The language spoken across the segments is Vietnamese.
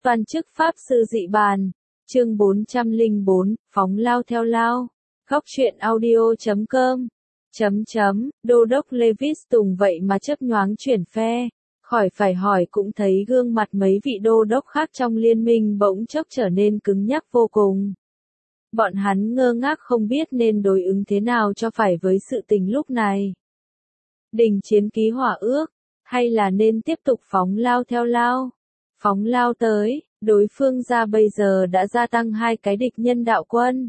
Toàn chức Pháp sư dị bàn. Chương 404, phóng lao theo lao. Góc truyện audio.com. Đô đốc Levis Tùng vậy mà chớp nhoáng chuyển phe. Khỏi phải hỏi cũng thấy gương mặt mấy vị đô đốc khác trong liên minh bỗng chốc trở nên cứng nhắc vô cùng. Bọn hắn ngơ ngác không biết nên đối ứng thế nào cho phải với sự tình lúc này. Đình chiến ký hỏa ước, hay là nên tiếp tục phóng lao theo lao? Phóng lao tới, đối phương ra bây giờ đã gia tăng 2 cái địch nhân đạo quân.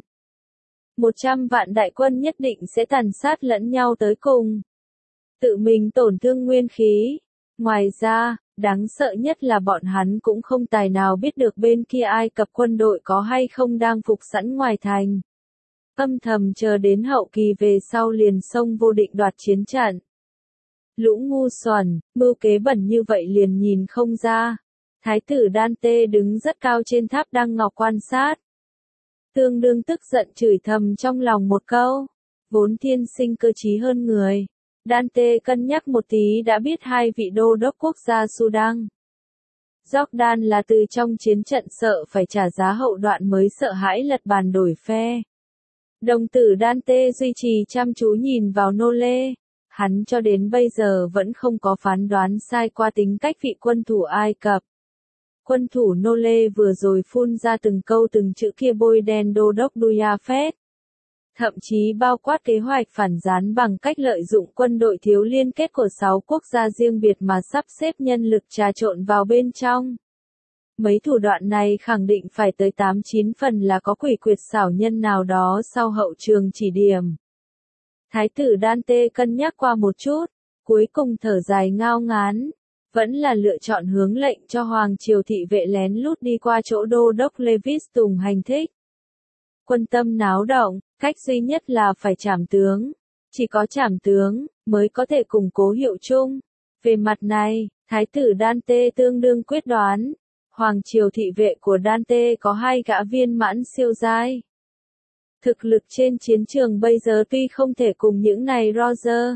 100 vạn đại quân nhất định sẽ tàn sát lẫn nhau tới cùng. Tự mình tổn thương nguyên khí. Ngoài ra, đáng sợ nhất là bọn hắn cũng không tài nào biết được bên kia Ai Cập quân đội có hay không đang phục sẵn ngoài thành. Âm thầm chờ đến hậu kỳ về sau liền xông vô định đoạt chiến trận. Lũ ngu xuẩn, mưu kế bẩn như vậy liền nhìn không ra. Thái tử Dante đứng rất cao trên tháp đăng ngọc quan sát. Tương đương tức giận chửi thầm trong lòng một câu. Vốn thiên sinh cơ trí hơn người. Dante cân nhắc một tí đã biết 2 vị đô đốc quốc gia Sudan. Jordan là từ trong chiến trận sợ phải trả giá hậu đoạn mới sợ hãi lật bàn đổi phe. Đồng tử Dante duy trì chăm chú nhìn vào nô lê. Hắn cho đến bây giờ vẫn không có phán đoán sai qua tính cách vị quân thủ Ai Cập. Quân thủ nô lê vừa rồi phun ra từng câu từng chữ kia bôi đen đô đốc Duyafet. Thậm chí bao quát kế hoạch phản gián bằng cách lợi dụng quân đội thiếu liên kết của 6 quốc gia riêng biệt mà sắp xếp nhân lực trà trộn vào bên trong. Mấy thủ đoạn này khẳng định phải tới 8-9 phần là có quỷ quyệt xảo nhân nào đó sau hậu trường chỉ điểm. Thái tử Dante cân nhắc qua một chút, cuối cùng thở dài ngao ngán, vẫn là lựa chọn hướng lệnh cho Hoàng triều thị vệ lén lút đi qua chỗ đô đốc Levis Tùng hành thích. Quân tâm náo động, cách duy nhất là phải trảm tướng. Chỉ có trảm tướng, mới có thể củng cố hiệu chung. Về mặt này, Thái tử Dante tương đương quyết đoán. Hoàng triều thị vệ của Dante có 2 gã viên mãn siêu giai. Thực lực trên chiến trường bây giờ tuy không thể cùng những này Roger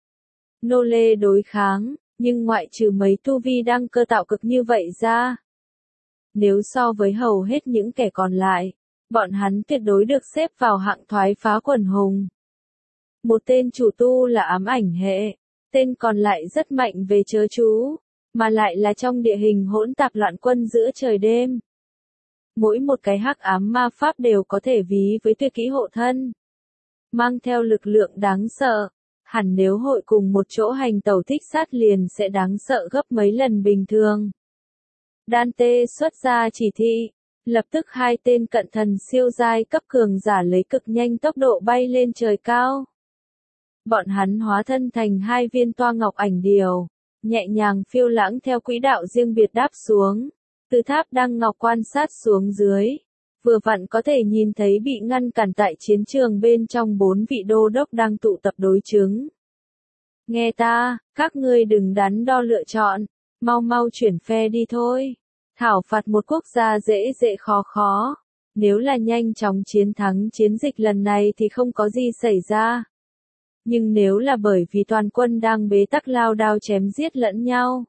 nô lê đối kháng, nhưng ngoại trừ mấy tu vi đăng cơ tạo cực như vậy ra. Nếu so với hầu hết những kẻ còn lại, bọn hắn tuyệt đối được xếp vào hạng thoái phá quần hùng. Một tên chủ tu là ám ảnh hệ, tên còn lại rất mạnh về chớ chú, mà lại là trong địa hình hỗn tạp loạn quân giữa trời đêm. Mỗi một cái hắc ám ma pháp đều có thể ví với tuyệt kỹ hộ thân. Mang theo lực lượng đáng sợ, hẳn nếu hội cùng một chỗ hành tẩu thích sát liền sẽ đáng sợ gấp mấy lần bình thường. Dante xuất ra chỉ thị, lập tức 2 tên cận thần siêu giai cấp cường giả lấy cực nhanh tốc độ bay lên trời cao. Bọn hắn hóa thân thành 2 viên toa ngọc ảnh điều, nhẹ nhàng phiêu lãng theo quỹ đạo riêng biệt đáp xuống, từ tháp đăng ngọc quan sát xuống dưới, vừa vặn có thể nhìn thấy bị ngăn cản tại chiến trường bên trong 4 vị đô đốc đang tụ tập đối chứng. Nghe ta, các ngươi đừng đắn đo lựa chọn, mau mau chuyển phe đi thôi. Thảo phạt một quốc gia dễ dễ khó khó. Nếu là nhanh chóng chiến thắng chiến dịch lần này thì không có gì xảy ra. Nhưng nếu là bởi vì toàn quân đang bế tắc lao đao chém giết lẫn nhau.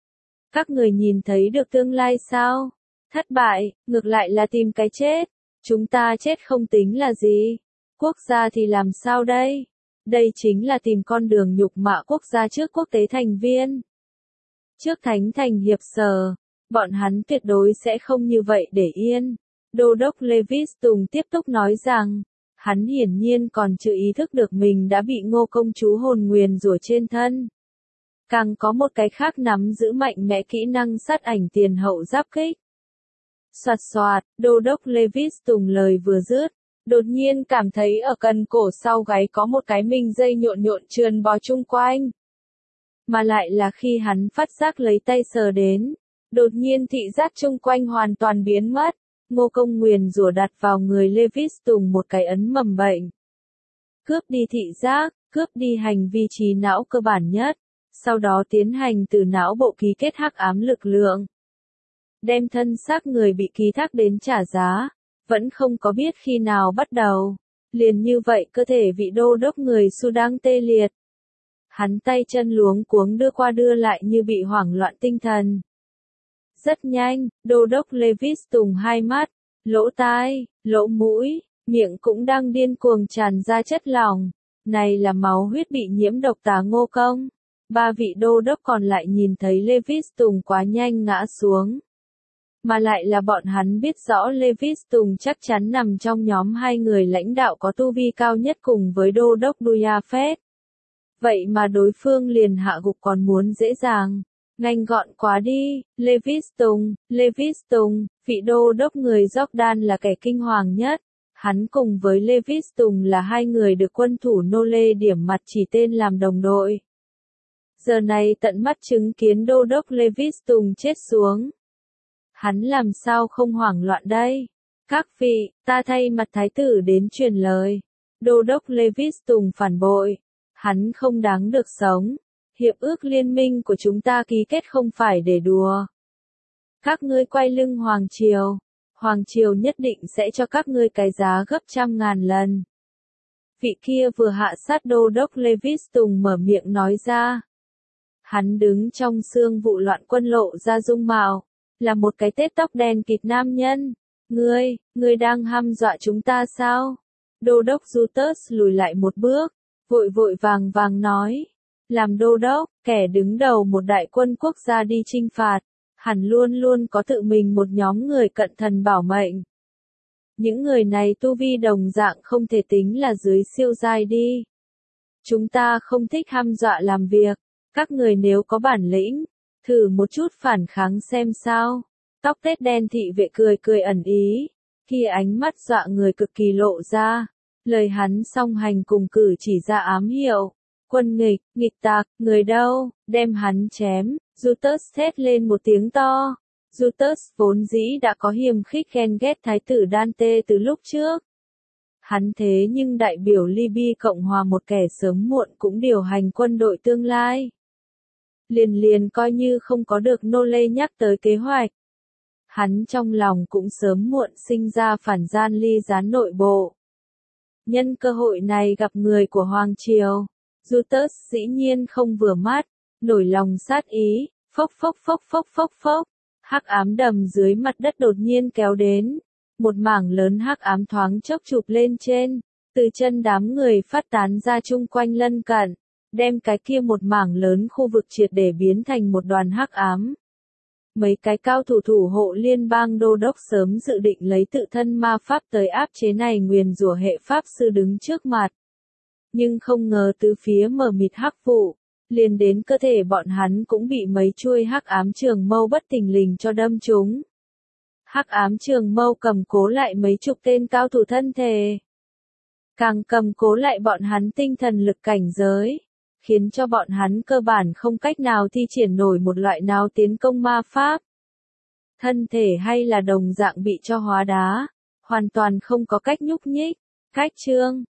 Các người nhìn thấy được tương lai sao? Thất bại, ngược lại là tìm cái chết. Chúng ta chết không tính là gì. Quốc gia thì làm sao đây? Đây chính là tìm con đường nhục mạ quốc gia trước quốc tế thành viên. Trước thánh thành hiệp sở, bọn hắn tuyệt đối sẽ không như vậy để yên. Đô đốc Levis Tùng tiếp tục nói rằng, hắn hiển nhiên còn chưa ý thức được mình đã bị Ngô công chúa hồn nguyền rủa trên thân. Càng có một cái khác nắm giữ mạnh mẽ kỹ năng sát ảnh tiền hậu giáp kích. Soạt soạt, đô đốc Levis Tùng lời vừa dứt, đột nhiên cảm thấy ở cần cổ sau gáy có một cái mình dây nhộn nhộn trườn bò chung quanh. Mà lại là khi hắn phát giác lấy tay sờ đến, đột nhiên thị giác chung quanh hoàn toàn biến mất. Ngô công nguyền rủa đặt vào người Levis Tùng một cái ấn mầm bệnh. Cướp đi thị giác, cướp đi hành vi trí não cơ bản nhất, sau đó tiến hành từ não bộ ký kết hắc ám lực lượng. Đem thân xác người bị ký thác đến trả giá, vẫn không có biết khi nào bắt đầu. Liền như vậy cơ thể vị đô đốc người Sudan tê liệt. Hắn tay chân luống cuống đưa qua đưa lại như bị hoảng loạn tinh thần. Rất nhanh, đô đốc Levis Tùng hai mắt, lỗ tai, lỗ mũi, miệng cũng đang điên cuồng tràn ra chất lỏng. Này là máu huyết bị nhiễm độc Tà Ngô Công. Ba vị đô đốc còn lại nhìn thấy Levis Tùng quá nhanh ngã xuống. Mà lại là bọn hắn biết rõ Levis Tùng chắc chắn nằm trong nhóm hai người lãnh đạo có tu vi cao nhất cùng với đô đốc Duyafet. Vậy mà đối phương liền hạ gục còn muốn dễ dàng. Nhanh gọn quá đi, Levis Tùng, vị đô đốc người Jordan là kẻ kinh hoàng nhất. Hắn cùng với Levis Tùng là hai người được quân thủ nô lê điểm mặt chỉ tên làm đồng đội. Giờ này tận mắt chứng kiến đô đốc Levis Tùng chết xuống. Hắn làm sao không hoảng loạn đây? Các vị, ta thay mặt thái tử đến truyền lời. Đô đốc Levis Tùng phản bội. Hắn không đáng được sống. Hiệp ước liên minh của chúng ta ký kết không phải để đùa. Các ngươi quay lưng Hoàng Triều. Hoàng Triều nhất định sẽ cho các ngươi cái giá gấp 100.000 lần. Vị kia vừa hạ sát đô đốc Levis Tùng mở miệng nói ra. Hắn đứng trong xương vụ loạn quân lộ ra dung mạo. Là một cái tết tóc đen kịt nam nhân. Ngươi đang hăm dọa chúng ta sao? Đô đốc Justus lùi lại một bước. Vội vàng nói. Làm đô đốc, kẻ đứng đầu một đại quân quốc gia đi chinh phạt. Hẳn luôn luôn có tự mình một nhóm người cận thần bảo mệnh. Những người này tu vi đồng dạng không thể tính là dưới siêu giai đi. Chúng ta không thích hăm dọa làm việc. Các người nếu có bản lĩnh, thử một chút phản kháng xem sao. Tóc tết đen thị vệ cười ẩn ý. Khi ánh mắt dọa người cực kỳ lộ ra. Lời hắn song hành cùng cử chỉ ra ám hiệu. Quân nghịch tạc, người đâu, đem hắn chém. Justus thét lên một tiếng to. Justus vốn dĩ đã có hiềm khích ghen ghét thái tử Dante từ lúc trước. Hắn thế nhưng đại biểu Libya Cộng hòa một kẻ sớm muộn cũng điều hành quân đội tương lai. Liền coi như không có được nô lê nhắc tới kế hoạch. Hắn trong lòng cũng sớm muộn sinh ra phản gian ly gián nội bộ. Nhân cơ hội này gặp người của Hoàng Triều. Justus dĩ nhiên không vừa mắt, nổi lòng sát ý, phốc. Hắc ám đầm dưới mặt đất đột nhiên kéo đến. Một mảng lớn hắc ám thoáng chốc chụp lên trên, từ chân đám người phát tán ra chung quanh lân cận, đem cái kia một mảng lớn khu vực triệt để biến thành một đoàn hắc ám. Mấy cái cao thủ hộ liên bang đô đốc sớm dự định lấy tự thân ma pháp tới áp chế này nguyền rủa hệ pháp sư đứng trước mặt. Nhưng không ngờ từ phía mờ mịt hắc vụ, liền đến cơ thể bọn hắn cũng bị mấy chuôi hắc ám trường mâu bất thình lình cho đâm trúng. Hắc ám trường mâu cầm cố lại mấy chục tên cao thủ thân thể. Càng cầm cố lại bọn hắn tinh thần lực cảnh giới, khiến cho bọn hắn cơ bản không cách nào thi triển nổi một loại nào tiến công ma pháp. Thân thể hay là đồng dạng bị cho hóa đá, hoàn toàn không có cách nhúc nhích. Cách chương